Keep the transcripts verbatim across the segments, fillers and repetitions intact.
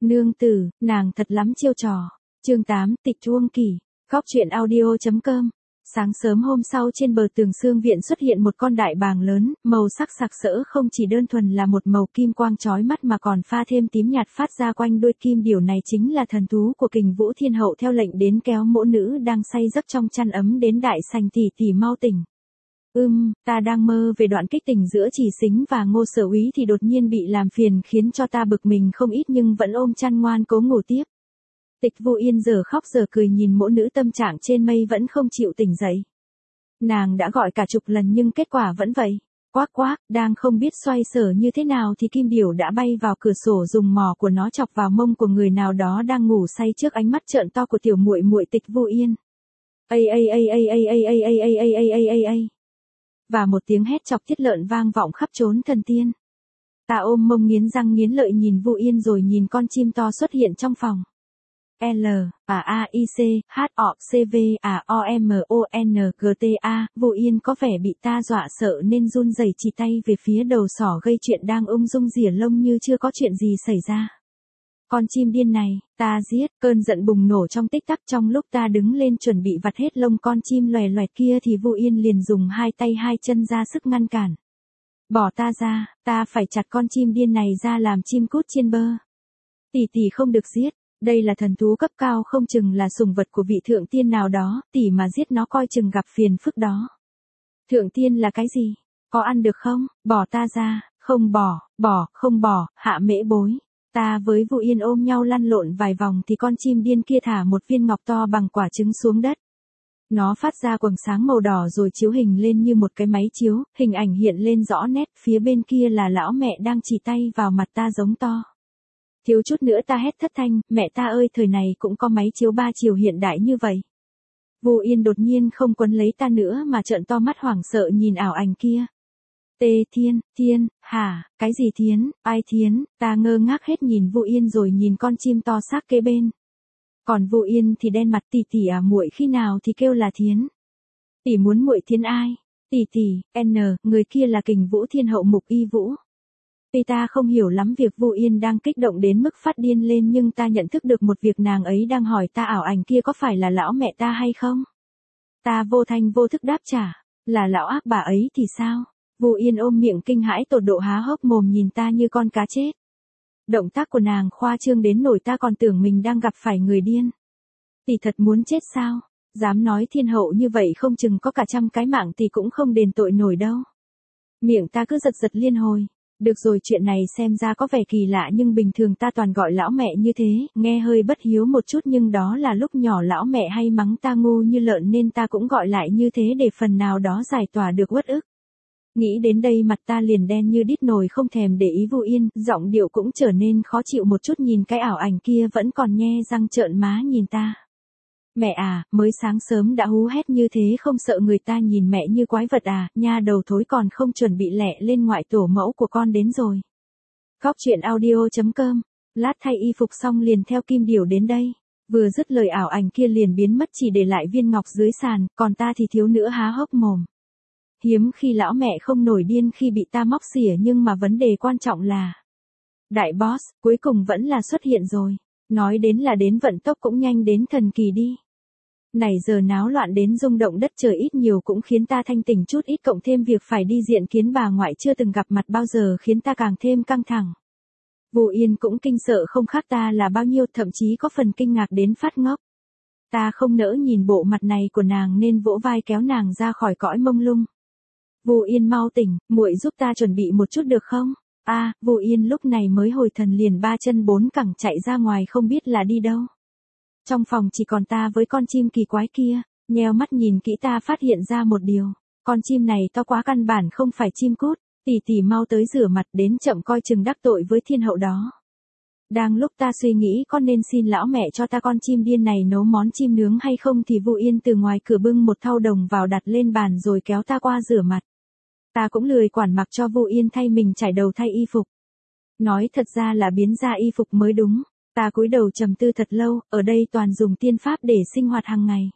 Nương tử, nàng thật lắm chiêu trò. Chương tám, Tịch Chuông Kỳ. Góc truyện audio chấm com. Sáng sớm hôm sau trên bờ tường xương viện xuất hiện một con đại bàng lớn, màu sắc sặc sỡ không chỉ đơn thuần là một màu kim quang chói mắt mà còn pha thêm tím nhạt phát ra quanh đuôi kim. Điều này chính là thần thú của Kình Vũ Thiên Hậu theo lệnh đến kéo mỗ nữ đang say giấc trong chăn ấm đến đại sành. Tỷ tỷ mau tỉnh. Ưm, ta đang mơ về đoạn kích tình giữa Chỉ Sính và Ngô Sở Úy thì đột nhiên bị làm phiền khiến cho ta bực mình không ít nhưng vẫn ôm chăn ngoan cố ngủ tiếp. Tịch Vu Yên giờ khóc giờ cười nhìn mỗ nữ tâm trạng trên mây vẫn không chịu tỉnh dậy. Nàng đã gọi cả chục lần nhưng kết quả vẫn vậy. Quác quác, đang không biết xoay sở như thế nào thì kim điểu đã bay vào cửa sổ dùng mỏ của nó chọc vào mông của người nào đó đang ngủ say trước ánh mắt trợn to của tiểu muội muội Tịch Vu Yên. Ây ây ây ây ây ây ây ây ây ây ây ây ây ây. Và một tiếng hét chọc tiết lợn vang vọng khắp chốn thần tiên. Ta ôm mông nghiến răng nghiến lợi nhìn Vu Yên rồi nhìn con chim to xuất hiện trong phòng. L, A A I C, H O C V A O M O N G T A, Vu Yên có vẻ bị ta dọa sợ nên run rẩy chỉ tay về phía đầu sỏ gây chuyện đang ung dung rỉa lông như chưa có chuyện gì xảy ra. Con chim điên này, ta giết, cơn giận bùng nổ trong tích tắc. Trong lúc ta đứng lên chuẩn bị vặt hết lông con chim loè loẹt kia thì Vu Yên liền dùng hai tay hai chân ra sức ngăn cản. Bỏ ta ra, ta phải chặt con chim điên này ra làm chim cút chiên bơ. Tỷ tỷ không được giết, đây là thần thú cấp cao không chừng là sủng vật của vị thượng tiên nào đó, tỷ mà giết nó coi chừng gặp phiền phức đó. Thượng tiên là cái gì? Có ăn được không? Bỏ ta ra, không bỏ, bỏ, không bỏ, hạ mễ bối. Ta với Vu Yên ôm nhau lăn lộn vài vòng thì con chim điên kia thả một viên ngọc to bằng quả trứng xuống đất. Nó phát ra quầng sáng màu đỏ rồi chiếu hình lên như một cái máy chiếu, hình ảnh hiện lên rõ nét, phía bên kia là lão mẹ đang chỉ tay vào mặt ta giống to. Thiếu chút nữa ta hét thất thanh, mẹ ta ơi thời này cũng có máy chiếu ba chiều hiện đại như vậy. Vu Yên đột nhiên không quấn lấy ta nữa mà trợn to mắt hoảng sợ nhìn ảo ảnh kia. Tê Thiên, Thiên, hả, cái gì Thiến, ai Thiến, ta ngơ ngác hết nhìn Vu Yên rồi nhìn con chim to xác kế bên. Còn Vu Yên thì đen mặt tỷ tỷ à muội khi nào thì kêu là Thiến. Tỷ muốn muội Thiến ai? Tỷ tỷ, N, người kia là Kình Vũ Thiên Hậu Mục Y Vũ. Vì ta không hiểu lắm việc Vu Yên đang kích động đến mức phát điên lên nhưng ta nhận thức được một việc nàng ấy đang hỏi ta ảo ảnh kia có phải là lão mẹ ta hay không? Ta vô thanh vô thức đáp trả, là lão ác bà ấy thì sao? Vu Yên ôm miệng kinh hãi tột độ há hốc mồm nhìn ta như con cá chết. Động tác của nàng khoa trương đến nổi ta còn tưởng mình đang gặp phải người điên. Tỷ thật muốn chết sao? Dám nói thiên hậu như vậy không chừng có cả trăm cái mạng thì cũng không đền tội nổi đâu. Miệng ta cứ giật giật liên hồi. Được rồi chuyện này xem ra có vẻ kỳ lạ nhưng bình thường ta toàn gọi lão mẹ như thế, nghe hơi bất hiếu một chút nhưng đó là lúc nhỏ lão mẹ hay mắng ta ngu như lợn nên ta cũng gọi lại như thế để phần nào đó giải tỏa được uất ức. Nghĩ đến đây mặt ta liền đen như đít nồi không thèm để ý Vu Yên, giọng điệu cũng trở nên khó chịu một chút nhìn cái ảo ảnh kia vẫn còn nhe răng trợn má nhìn ta. Mẹ à, mới sáng sớm đã hú hét như thế không sợ người ta nhìn mẹ như quái vật à, nha đầu thối còn không chuẩn bị lẹ lên ngoại tổ mẫu của con đến rồi. Góc truyện audio chấm com, lát thay y phục xong liền theo kim điểu đến đây. Vừa dứt lời ảo ảnh kia liền biến mất chỉ để lại viên ngọc dưới sàn, còn ta thì thiếu nữa há hốc mồm. Hiếm khi lão mẹ không nổi điên khi bị ta móc xỉa nhưng mà vấn đề quan trọng là đại boss, cuối cùng vẫn là xuất hiện rồi. Nói đến là đến vận tốc cũng nhanh đến thần kỳ đi. Này giờ náo loạn đến rung động đất trời ít nhiều cũng khiến ta thanh tỉnh chút ít cộng thêm việc phải đi diện kiến bà ngoại chưa từng gặp mặt bao giờ khiến ta càng thêm căng thẳng. Vu Yên cũng kinh sợ không khác ta là bao nhiêu thậm chí có phần kinh ngạc đến phát ngốc. Ta không nỡ nhìn bộ mặt này của nàng nên vỗ vai kéo nàng ra khỏi cõi mông lung. Vu Yên mau tỉnh, muội giúp ta chuẩn bị một chút được không? A, à, Vu Yên lúc này mới hồi thần liền ba chân bốn cẳng chạy ra ngoài không biết là đi đâu. Trong phòng chỉ còn ta với con chim kỳ quái kia, nheo mắt nhìn kỹ ta phát hiện ra một điều, con chim này to quá căn bản không phải chim cút, tỷ tỷ mau tới rửa mặt đến chậm coi chừng đắc tội với thiên hậu đó. Đang lúc ta suy nghĩ có nên xin lão mẹ cho ta con chim điên này nấu món chim nướng hay không thì Vu Yên từ ngoài cửa bưng một thau đồng vào đặt lên bàn rồi kéo ta qua rửa mặt. Ta cũng lười quản mặc cho Vu Yên thay mình trải đầu thay y phục. Nói thật ra là biến ra y phục mới đúng. Ta cúi đầu trầm tư thật lâu, ở đây toàn dùng tiên pháp để sinh hoạt hàng ngày.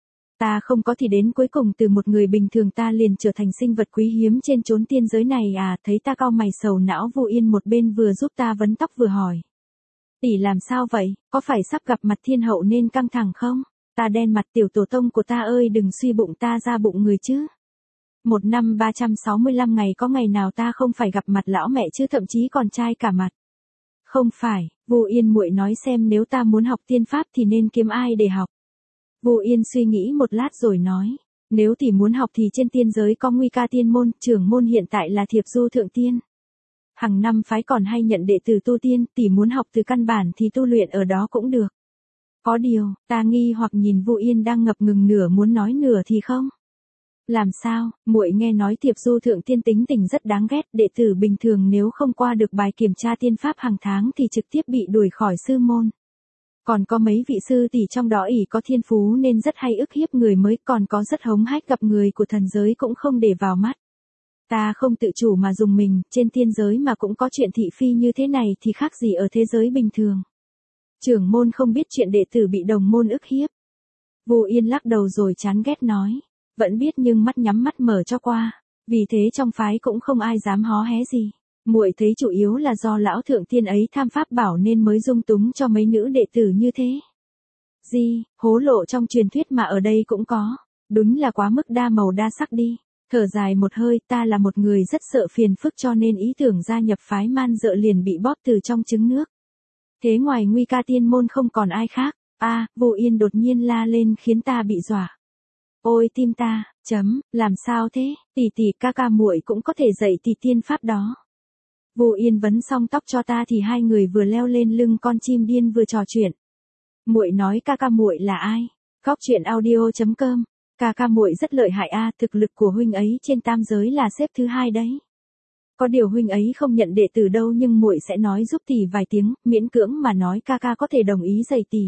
Ta không có thì đến cuối cùng từ một người bình thường ta liền trở thành sinh vật quý hiếm trên chốn tiên giới này à, thấy ta cau mày sầu não Vu Yên một bên vừa giúp ta vấn tóc vừa hỏi. Tỷ làm sao vậy, có phải sắp gặp mặt thiên hậu nên căng thẳng không? Ta đen mặt tiểu tổ tông của ta ơi đừng suy bụng ta ra bụng người chứ. Một năm ba trăm sáu mươi lăm ngày có ngày nào ta không phải gặp mặt lão mẹ chứ thậm chí còn trai cả mặt. Không phải, Vu Yên muội nói xem nếu ta muốn học tiên pháp thì nên kiếm ai để học. Vu Yên suy nghĩ một lát rồi nói, nếu tỷ muốn học thì trên tiên giới có Nguy Ca Tiên môn, trưởng môn hiện tại là Thiệp Du Thượng Tiên. Hàng năm phái còn hay nhận đệ tử tu tiên, tỷ muốn học từ căn bản thì tu luyện ở đó cũng được. Có điều, ta nghi hoặc nhìn Vu Yên đang ngập ngừng nửa muốn nói nửa thì không. Làm sao, muội nghe nói Thiệp Du Thượng Tiên tính tình rất đáng ghét, đệ tử bình thường nếu không qua được bài kiểm tra tiên pháp hàng tháng thì trực tiếp bị đuổi khỏi sư môn. Còn có mấy vị sư tỷ trong đó ỷ có thiên phú nên rất hay ức hiếp người mới, còn có rất hống hách gặp người của thần giới cũng không để vào mắt. Ta không tự chủ mà dùng mình, trên tiên giới mà cũng có chuyện thị phi như thế này thì khác gì ở thế giới bình thường. Trưởng môn không biết chuyện đệ tử bị đồng môn ức hiếp. Vu Yên lắc đầu rồi chán ghét nói, vẫn biết nhưng mắt nhắm mắt mở cho qua, vì thế trong phái cũng không ai dám hó hé gì. Muội thấy chủ yếu là do lão thượng tiên ấy tham pháp bảo nên mới dung túng cho mấy nữ đệ tử như thế. Di, hố lộ trong truyền thuyết mà ở đây cũng có, đúng là quá mức đa màu đa sắc đi. Thở dài một hơi, ta là một người rất sợ phiền phức cho nên ý tưởng gia nhập phái man dợ liền bị bóp từ trong trứng nước. Thế ngoài Nguy Ca Tiên môn không còn ai khác. A, à, Vu Yên đột nhiên la lên khiến ta bị dọa. Ôi tim ta, chấm, làm sao thế, tỷ tỷ ca ca muội cũng có thể dạy tỷ tiên pháp đó. Vu Yên vấn xong tóc cho ta thì hai người vừa leo lên lưng con chim điên vừa trò chuyện. Muội nói ca ca muội là ai? Góc truyện audio chấm com. Ca ca muội rất lợi hại a, thực lực của huynh ấy trên tam giới là xếp thứ hai đấy. Có điều huynh ấy không nhận đệ tử đâu nhưng muội sẽ nói giúp tỷ vài tiếng, miễn cưỡng mà nói ca ca có thể đồng ý dạy tỷ.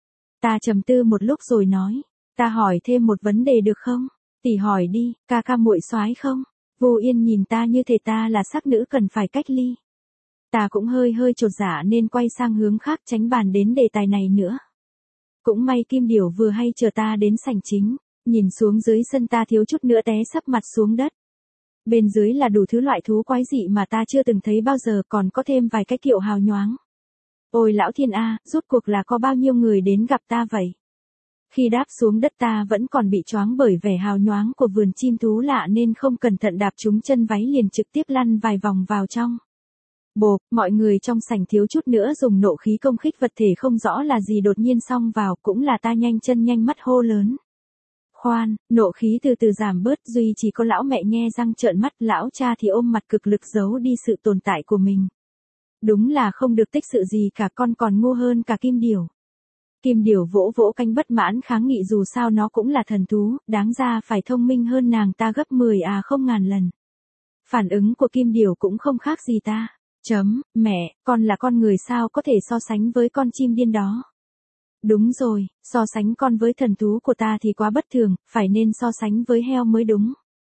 Ta trầm tư một lúc rồi nói, ta hỏi thêm một vấn đề được không? Tỷ hỏi đi, ca ca muội soái không? Vu Yên nhìn ta như thể ta là sắc nữ cần phải cách ly. Ta cũng hơi hơi chột dạ nên quay sang hướng khác tránh bàn đến đề tài này nữa. Cũng may Kim Điểu vừa hay chờ ta đến sảnh chính, nhìn xuống dưới sân ta thiếu chút nữa té sắp mặt xuống đất. Bên dưới là đủ thứ loại thú quái dị mà ta chưa từng thấy bao giờ, còn có thêm vài cái kiệu hào nhoáng. Ôi lão thiên a, rốt cuộc là có bao nhiêu người đến gặp ta vậy? Khi đáp xuống đất ta vẫn còn bị choáng bởi vẻ hào nhoáng của vườn chim thú lạ nên không cẩn thận đạp trúng chân váy liền trực tiếp lăn vài vòng vào trong. Bộp, mọi người trong sảnh thiếu chút nữa dùng nộ khí công kích vật thể không rõ là gì đột nhiên xông vào, cũng là ta nhanh chân nhanh mắt hô lớn. Khoan, nộ khí từ từ giảm bớt, duy chỉ có lão mẹ nhe răng trợn mắt, lão cha thì ôm mặt cực lực giấu đi sự tồn tại của mình. Đúng là không được tích sự gì cả, con còn ngu hơn cả Kim Điểu. Kim Điểu vỗ vỗ cánh bất mãn kháng nghị dù sao nó cũng là thần thú, đáng ra phải thông minh hơn nàng ta gấp mười à không ngàn lần. Phản ứng của Kim Điểu cũng không khác gì ta. Chấm, mẹ, con là con người sao có thể so sánh với con chim điên đó. Đúng rồi, so sánh con với thần thú của ta thì quá bất thường, phải nên so sánh với heo mới đúng.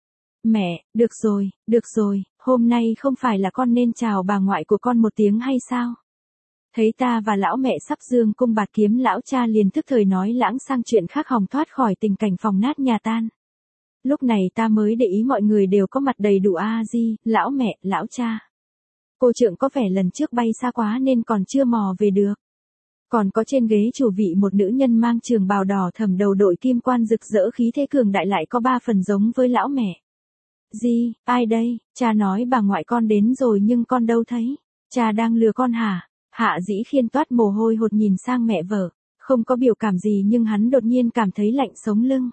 Mẹ, được rồi, được rồi, hôm nay không phải là con nên chào bà ngoại của con một tiếng hay sao? Thấy ta và lão mẹ sắp dương cung bạt kiếm, lão cha liền tức thời nói lãng sang chuyện khác hòng thoát khỏi tình cảnh phòng nát nhà tan. Lúc này ta mới để ý mọi người đều có mặt đầy đủ a di, lão mẹ, lão cha. Cô trượng có vẻ lần trước bay xa quá nên còn chưa mò về được. Còn có trên ghế chủ vị một nữ nhân mang trường bào đỏ thẫm đầu đội kim quan rực rỡ khí thế cường đại lại có ba phần giống với lão mẹ. Di, ai đây? Cha nói bà ngoại con đến rồi nhưng con đâu thấy. Cha đang lừa con hả? Hạ Dĩ Khiên toát mồ hôi hột nhìn sang mẹ vợ, không có biểu cảm gì nhưng hắn đột nhiên cảm thấy lạnh sống lưng.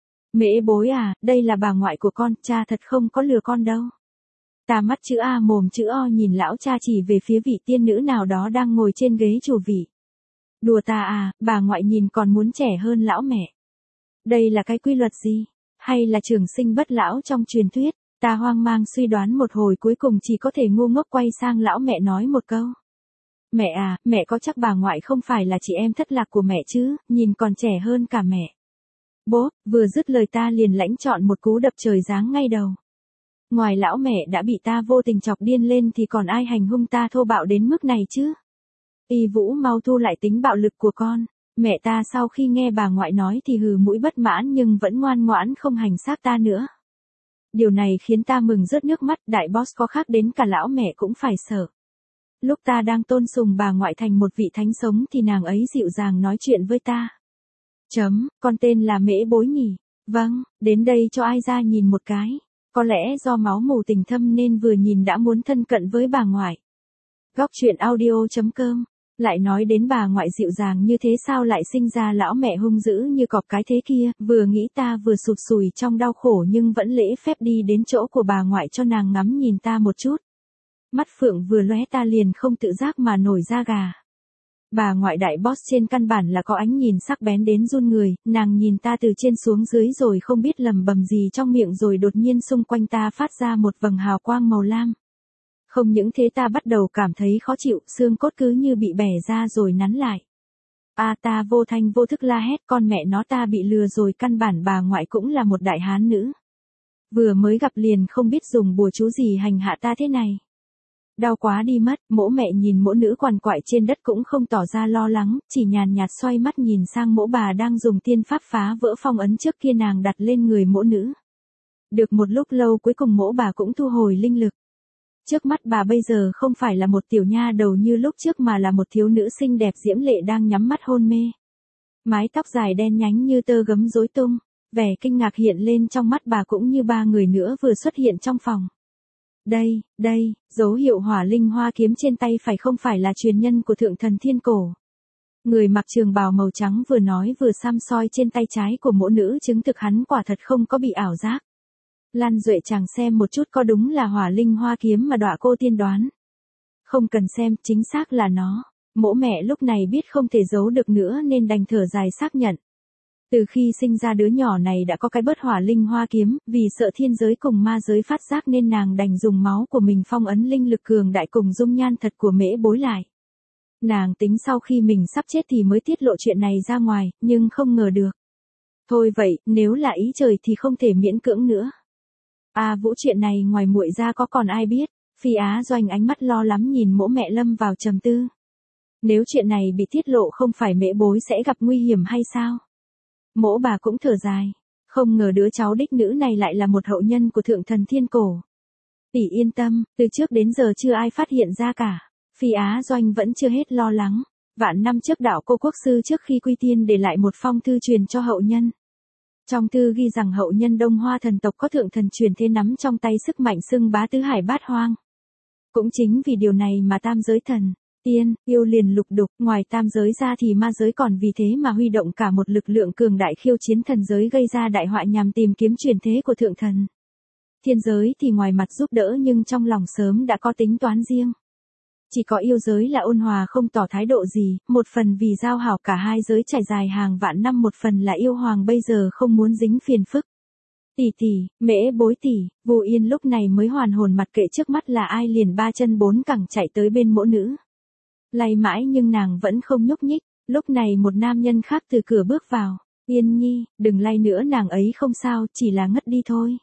Mễ bối à, đây là bà ngoại của con, cha thật không có lừa con đâu. Ta mắt chữ A mồm chữ O nhìn lão cha chỉ về phía vị tiên nữ nào đó đang ngồi trên ghế chủ vị. Đùa ta à, bà ngoại nhìn còn muốn trẻ hơn lão mẹ. Đây là cái quy luật gì? Hay là trường sinh bất lão trong truyền thuyết? Ta hoang mang suy đoán một hồi cuối cùng chỉ có thể ngu ngốc quay sang lão mẹ nói một câu. Mẹ à, mẹ có chắc bà ngoại không phải là chị em thất lạc của mẹ chứ, nhìn còn trẻ hơn cả mẹ. Bố, vừa dứt lời ta liền lãnh chọn một cú đập trời giáng ngay đầu. Ngoài lão mẹ đã bị ta vô tình chọc điên lên thì còn ai hành hung ta thô bạo đến mức này chứ? Y Vũ mau thu lại tính bạo lực của con. Mẹ ta sau khi nghe bà ngoại nói thì hừ mũi bất mãn nhưng vẫn ngoan ngoãn không hành xác ta nữa. Điều này khiến ta mừng rớt nước mắt, đại boss có khác đến cả lão mẹ cũng phải sợ. Lúc ta đang tôn sùng bà ngoại thành một vị thánh sống thì nàng ấy dịu dàng nói chuyện với ta. Chấm, con tên là Mễ Bối nhỉ? Vâng, đến đây cho ai ra nhìn một cái. Có lẽ do máu mù tình thâm nên vừa nhìn đã muốn thân cận với bà ngoại. Góc truyện audio.com. Lại nói đến bà ngoại dịu dàng như thế sao lại sinh ra lão mẹ hung dữ như cọp cái thế kia, vừa nghĩ ta vừa sụt sùi trong đau khổ nhưng vẫn lễ phép đi đến chỗ của bà ngoại cho nàng ngắm nhìn ta một chút. Mắt phượng vừa lóe ta liền không tự giác mà nổi da gà. Bà ngoại đại boss trên căn bản là có ánh nhìn sắc bén đến run người, nàng nhìn ta từ trên xuống dưới rồi không biết lầm bầm gì trong miệng rồi đột nhiên xung quanh ta phát ra một vầng hào quang màu lam. Không những thế ta bắt đầu cảm thấy khó chịu, xương cốt cứ như bị bẻ ra rồi nắn lại. A à, ta vô thanh vô thức la hét con mẹ nó ta bị lừa rồi, căn bản bà ngoại cũng là một đại hán nữ. Vừa mới gặp liền không biết dùng bùa chú gì hành hạ ta thế này. Đau quá đi mất, mỗ mẹ nhìn mỗ nữ quằn quại trên đất cũng không tỏ ra lo lắng, chỉ nhàn nhạt xoay mắt nhìn sang mỗ bà đang dùng tiên pháp phá vỡ phong ấn trước kia nàng đặt lên người mỗ nữ. Được một lúc lâu cuối cùng mỗ bà cũng thu hồi linh lực. Trước mắt bà bây giờ không phải là một tiểu nha đầu như lúc trước mà là một thiếu nữ xinh đẹp diễm lệ đang nhắm mắt hôn mê. Mái tóc dài đen nhánh như tơ gấm rối tung, vẻ kinh ngạc hiện lên trong mắt bà cũng như ba người nữa vừa xuất hiện trong phòng. Đây, đây, dấu hiệu hỏa linh hoa kiếm trên tay phải không phải là truyền nhân của thượng thần thiên cổ. Người mặc trường bào màu trắng vừa nói vừa xăm soi trên tay trái của mỗ nữ chứng thực hắn quả thật không có bị ảo giác. Lan Duệ chàng xem một chút có đúng là hỏa linh hoa kiếm mà đọa cô tiên đoán. Không cần xem, chính xác là nó. Mỗ mẹ lúc này biết không thể giấu được nữa nên đành thở dài xác nhận. Từ khi sinh ra đứa nhỏ này đã có cái bớt hỏa linh hoa kiếm, vì sợ thiên giới cùng ma giới phát giác nên nàng đành dùng máu của mình phong ấn linh lực cường đại cùng dung nhan thật của Mễ Bối lại. Nàng tính sau khi mình sắp chết thì mới tiết lộ chuyện này ra ngoài, nhưng không ngờ được. Thôi vậy, nếu là ý trời thì không thể miễn cưỡng nữa. À Vũ, chuyện này ngoài muội ra có còn ai biết? Phi Á Doanh ánh mắt lo lắm nhìn mỗ mẹ lâm vào trầm tư. Nếu chuyện này bị tiết lộ không phải Mễ Bối sẽ gặp nguy hiểm hay sao? Mỗ bà cũng thở dài. Không ngờ đứa cháu đích nữ này lại là một hậu nhân của thượng thần thiên cổ. Tỷ yên tâm, từ trước đến giờ chưa ai phát hiện ra cả. Phi Á Doanh vẫn chưa hết lo lắng. Vạn năm trước đạo cô quốc sư trước khi quy tiên để lại một phong thư truyền cho hậu nhân. Trong thư ghi rằng hậu nhân Đông Hoa thần tộc có thượng thần truyền thế nắm trong tay sức mạnh xưng bá tứ hải bát hoang. Cũng chính vì điều này mà tam giới thần, tiên, yêu liền lục đục, ngoài tam giới ra thì ma giới còn vì thế mà huy động cả một lực lượng cường đại khiêu chiến thần giới gây ra đại họa nhằm tìm kiếm truyền thế của thượng thần. Thiên giới thì ngoài mặt giúp đỡ nhưng trong lòng sớm đã có tính toán riêng. Chỉ có yêu giới là ôn hòa không tỏ thái độ gì, một phần vì giao hảo cả hai giới trải dài hàng vạn năm, một phần là yêu hoàng bây giờ không muốn dính phiền phức. Tỷ tỷ, Mễ Bối tỷ, Vu Yên lúc này mới hoàn hồn mặt kệ trước mắt là ai liền ba chân bốn cẳng chạy tới bên mỗ nữ. Lay mãi nhưng nàng vẫn không nhúc nhích, lúc này một nam nhân khác từ cửa bước vào. Yên nhi, đừng lay nữa, nàng ấy không sao, chỉ là ngất đi thôi.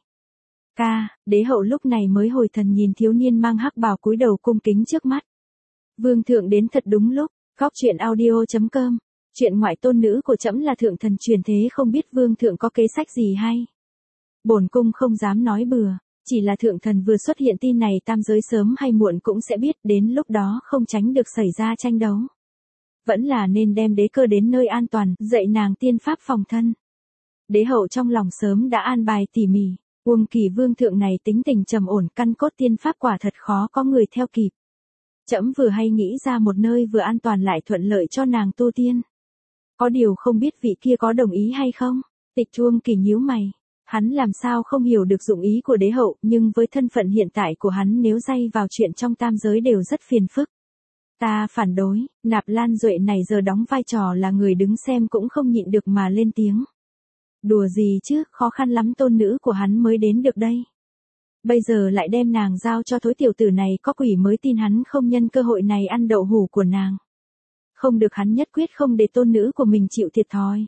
Ca, đế hậu lúc này mới hồi thần nhìn thiếu niên mang hắc bào cúi đầu cung kính trước mắt. Vương thượng đến thật đúng lúc. Góc truyện audio.com. Chuyện ngoại tôn nữ của trẫm là thượng thần truyền thế, không biết vương thượng có kế sách gì hay. Bổn cung không dám nói bừa, chỉ là thượng thần vừa xuất hiện tin này tam giới sớm hay muộn cũng sẽ biết, đến lúc đó không tránh được xảy ra tranh đấu. Vẫn là nên đem đế cơ đến nơi an toàn, dạy nàng tiên pháp phòng thân. Đế hậu trong lòng sớm đã an bài tỉ mỉ, Uông Kỳ vương thượng này tính tình trầm ổn, căn cốt tiên pháp quả thật khó có người theo kịp. Trẫm vừa hay nghĩ ra một nơi vừa an toàn lại thuận lợi cho nàng tu tiên. Có điều không biết vị kia có đồng ý hay không? Tịch Uông Kỳ nhíu mày. Hắn làm sao không hiểu được dụng ý của đế hậu, nhưng với thân phận hiện tại của hắn nếu dây vào chuyện trong tam giới đều rất phiền phức. Ta phản đối, Nạp Lan Duệ này giờ đóng vai trò là người đứng xem cũng không nhịn được mà lên tiếng. Đùa gì chứ, khó khăn lắm tôn nữ của hắn mới đến được đây. Bây giờ lại đem nàng giao cho thối tiểu tử này, có quỷ mới tin hắn không nhân cơ hội này ăn đậu hủ của nàng. Không được, hắn nhất quyết không để tôn nữ của mình chịu thiệt thòi.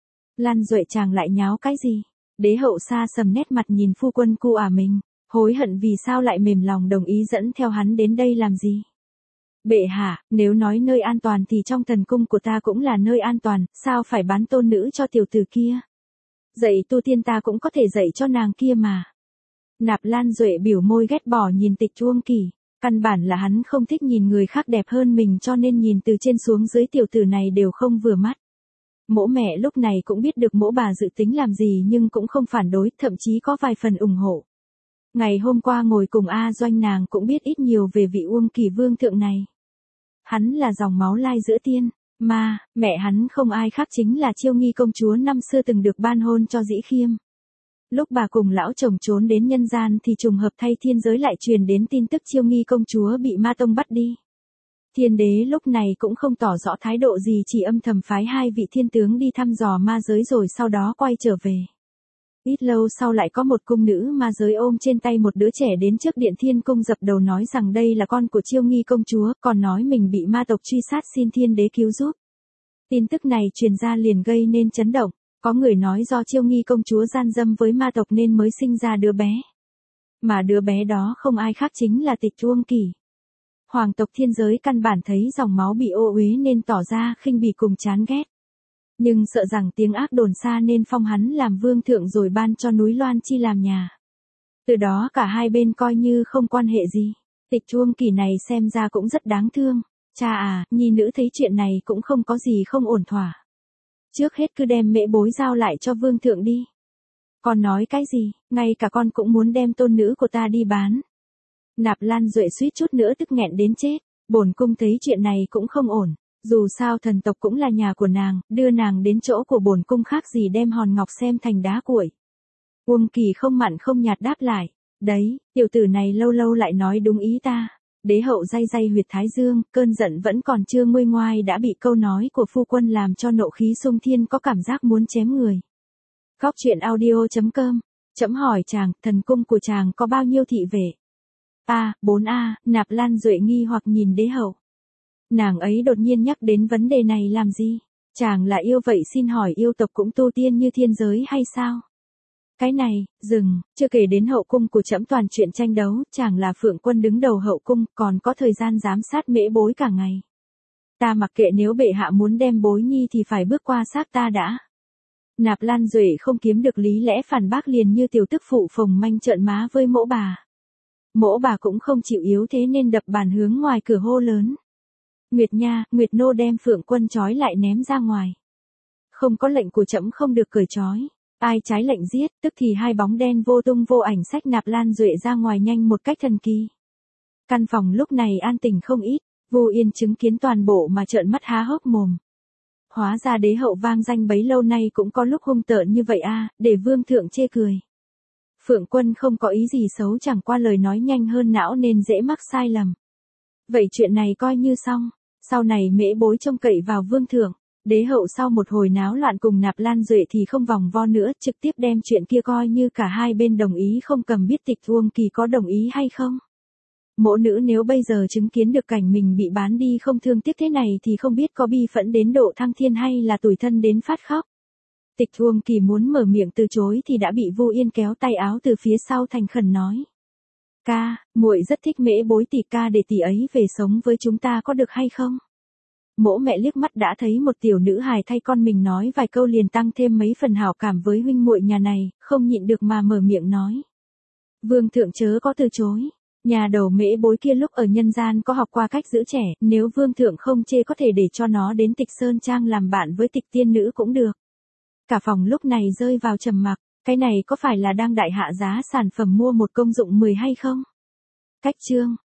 Lan Duệ chàng lại nháo cái gì? Đế hậu xa sầm nét mặt nhìn phu quân cu ả mình, hối hận vì sao lại mềm lòng đồng ý dẫn theo hắn đến đây làm gì. Bệ hạ, nếu nói nơi an toàn thì trong thần cung của ta cũng là nơi an toàn, sao phải bán tôn nữ cho tiểu tử kia? Dạy tu tiên ta cũng có thể dạy cho nàng kia mà. Nạp Lan Duệ biểu môi ghét bỏ nhìn Tịch Uông Kỳ. Căn bản là hắn không thích nhìn người khác đẹp hơn mình cho nên nhìn từ trên xuống dưới tiểu tử này đều không vừa mắt. Mỗ mẹ lúc này cũng biết được mỗ bà dự tính làm gì nhưng cũng không phản đối, thậm chí có vài phần ủng hộ. Ngày hôm qua ngồi cùng A Doanh nàng cũng biết ít nhiều về vị Uông Kỳ vương thượng này. Hắn là dòng máu lai giữa tiên, ma, mẹ hắn không ai khác chính là Chiêu Nghi công chúa năm xưa từng được ban hôn cho Dĩ Khiêm. Lúc bà cùng lão chồng trốn đến nhân gian thì trùng hợp thay thiên giới lại truyền đến tin tức Chiêu Nghi công chúa bị ma tông bắt đi. Thiên đế lúc này cũng không tỏ rõ thái độ gì, chỉ âm thầm phái hai vị thiên tướng đi thăm dò ma giới rồi sau đó quay trở về. Ít lâu sau lại có một cung nữ ma giới ôm trên tay một đứa trẻ đến trước điện thiên cung dập đầu nói rằng đây là con của Chiêu Nghi công chúa, còn nói mình bị ma tộc truy sát xin thiên đế cứu giúp. Tin tức này truyền ra liền gây nên chấn động, có người nói do Chiêu Nghi công chúa gian dâm với ma tộc nên mới sinh ra đứa bé. Mà đứa bé đó không ai khác chính là Tịch Uông Kỳ. Hoàng tộc thiên giới căn bản thấy dòng máu bị ô uế nên tỏ ra khinh bỉ cùng chán ghét. Nhưng sợ rằng tiếng ác đồn xa nên phong hắn làm vương thượng rồi ban cho núi Loan Chi làm nhà. Từ đó cả hai bên coi như không quan hệ gì. Tịch Uông Kỳ này xem ra cũng rất đáng thương. Cha à, nhi nữ thấy chuyện này cũng không có gì không ổn thỏa. Trước hết cứ đem mễ bối giao lại cho vương thượng đi. Con nói cái gì, ngay cả con cũng muốn đem tôn nữ của ta đi bán. Nạp Lan Duệ suýt chút nữa tức nghẹn đến chết. Bổn cung thấy chuyện này cũng không ổn. Dù sao thần tộc cũng là nhà của nàng, đưa nàng đến chỗ của bổn cung khác gì đem hòn ngọc xem thành đá cuội. Uông Kỳ không mặn không nhạt đáp lại. Đấy, tiểu tử này lâu lâu lại nói đúng ý ta. Đế hậu day day huyệt thái dương, cơn giận vẫn còn chưa nguôi ngoai đã bị câu nói của phu quân làm cho nộ khí xung thiên, có cảm giác muốn chém người. Góc truyện audio chấm com. Chấm hỏi chàng, thần cung của chàng có bao nhiêu thị vệ? A, bốn A, Nạp Lan Duệ nghi hoặc nhìn đế hậu. Nàng ấy đột nhiên nhắc đến vấn đề này làm gì? Chàng là yêu vậy xin hỏi yêu tộc cũng tu tiên như thiên giới hay sao? Cái này, dừng, chưa kể đến hậu cung của trẫm toàn chuyện tranh đấu, chàng là phượng quân đứng đầu hậu cung, còn có thời gian giám sát mễ bối cả ngày. Ta mặc kệ, nếu bệ hạ muốn đem bối nhi thì phải bước qua xác ta đã. Nạp Lan Duệ không kiếm được lý lẽ phản bác liền như tiểu tức phụ phồng manh trợn má với mỗ bà. Mỗ bà cũng không chịu yếu thế nên đập bàn hướng ngoài cửa hô lớn. Nguyệt Nha, Nguyệt Nô đem phượng quân trói lại ném ra ngoài. Không có lệnh của trẫm không được cởi trói. Ai trái lệnh giết, tức thì hai bóng đen vô tung vô ảnh xách Nạp Lan Duệ ra ngoài nhanh một cách thần kỳ. Căn phòng lúc này an tĩnh không ít, Vô Yên chứng kiến toàn bộ mà trợn mắt há hốc mồm. Hóa ra đế hậu vang danh bấy lâu nay cũng có lúc hung tợn như vậy a, để vương thượng chê cười. Phượng quân không có ý gì xấu, chẳng qua lời nói nhanh hơn não nên dễ mắc sai lầm. Vậy chuyện này coi như xong, sau này mễ bối trông cậy vào vương thượng. Đế hậu sau một hồi náo loạn cùng Nạp Lan Duệ thì không vòng vo nữa, trực tiếp đem chuyện kia coi như cả hai bên đồng ý, không cầm biết Tịch Uông Kỳ có đồng ý hay không. Mỗ nữ nếu bây giờ chứng kiến được cảnh mình bị bán đi không thương tiếc thế này thì không biết có bi phẫn đến độ thăng thiên hay là tủi thân đến phát khóc. Tịch Uông Kỳ muốn mở miệng từ chối thì đã bị Vô Yên kéo tay áo từ phía sau thành khẩn nói. Ca, muội rất thích mễ bối tỷ ca, để tỷ ấy về sống với chúng ta có được hay không? Mỗ mẹ liếc mắt đã thấy một tiểu nữ hài thay con mình nói vài câu liền tăng thêm mấy phần hảo cảm với huynh muội nhà này, không nhịn được mà mở miệng nói. Vương thượng chớ có từ chối. Nhà đầu mễ bối kia lúc ở nhân gian có học qua cách giữ trẻ, nếu vương thượng không chê có thể để cho nó đến Tịch Sơn Trang làm bạn với Tịch tiên nữ cũng được. Cả phòng lúc này rơi vào trầm mặc, cái này có phải là đang đại hạ giá sản phẩm mua một công dụng mười hay không? Cách chương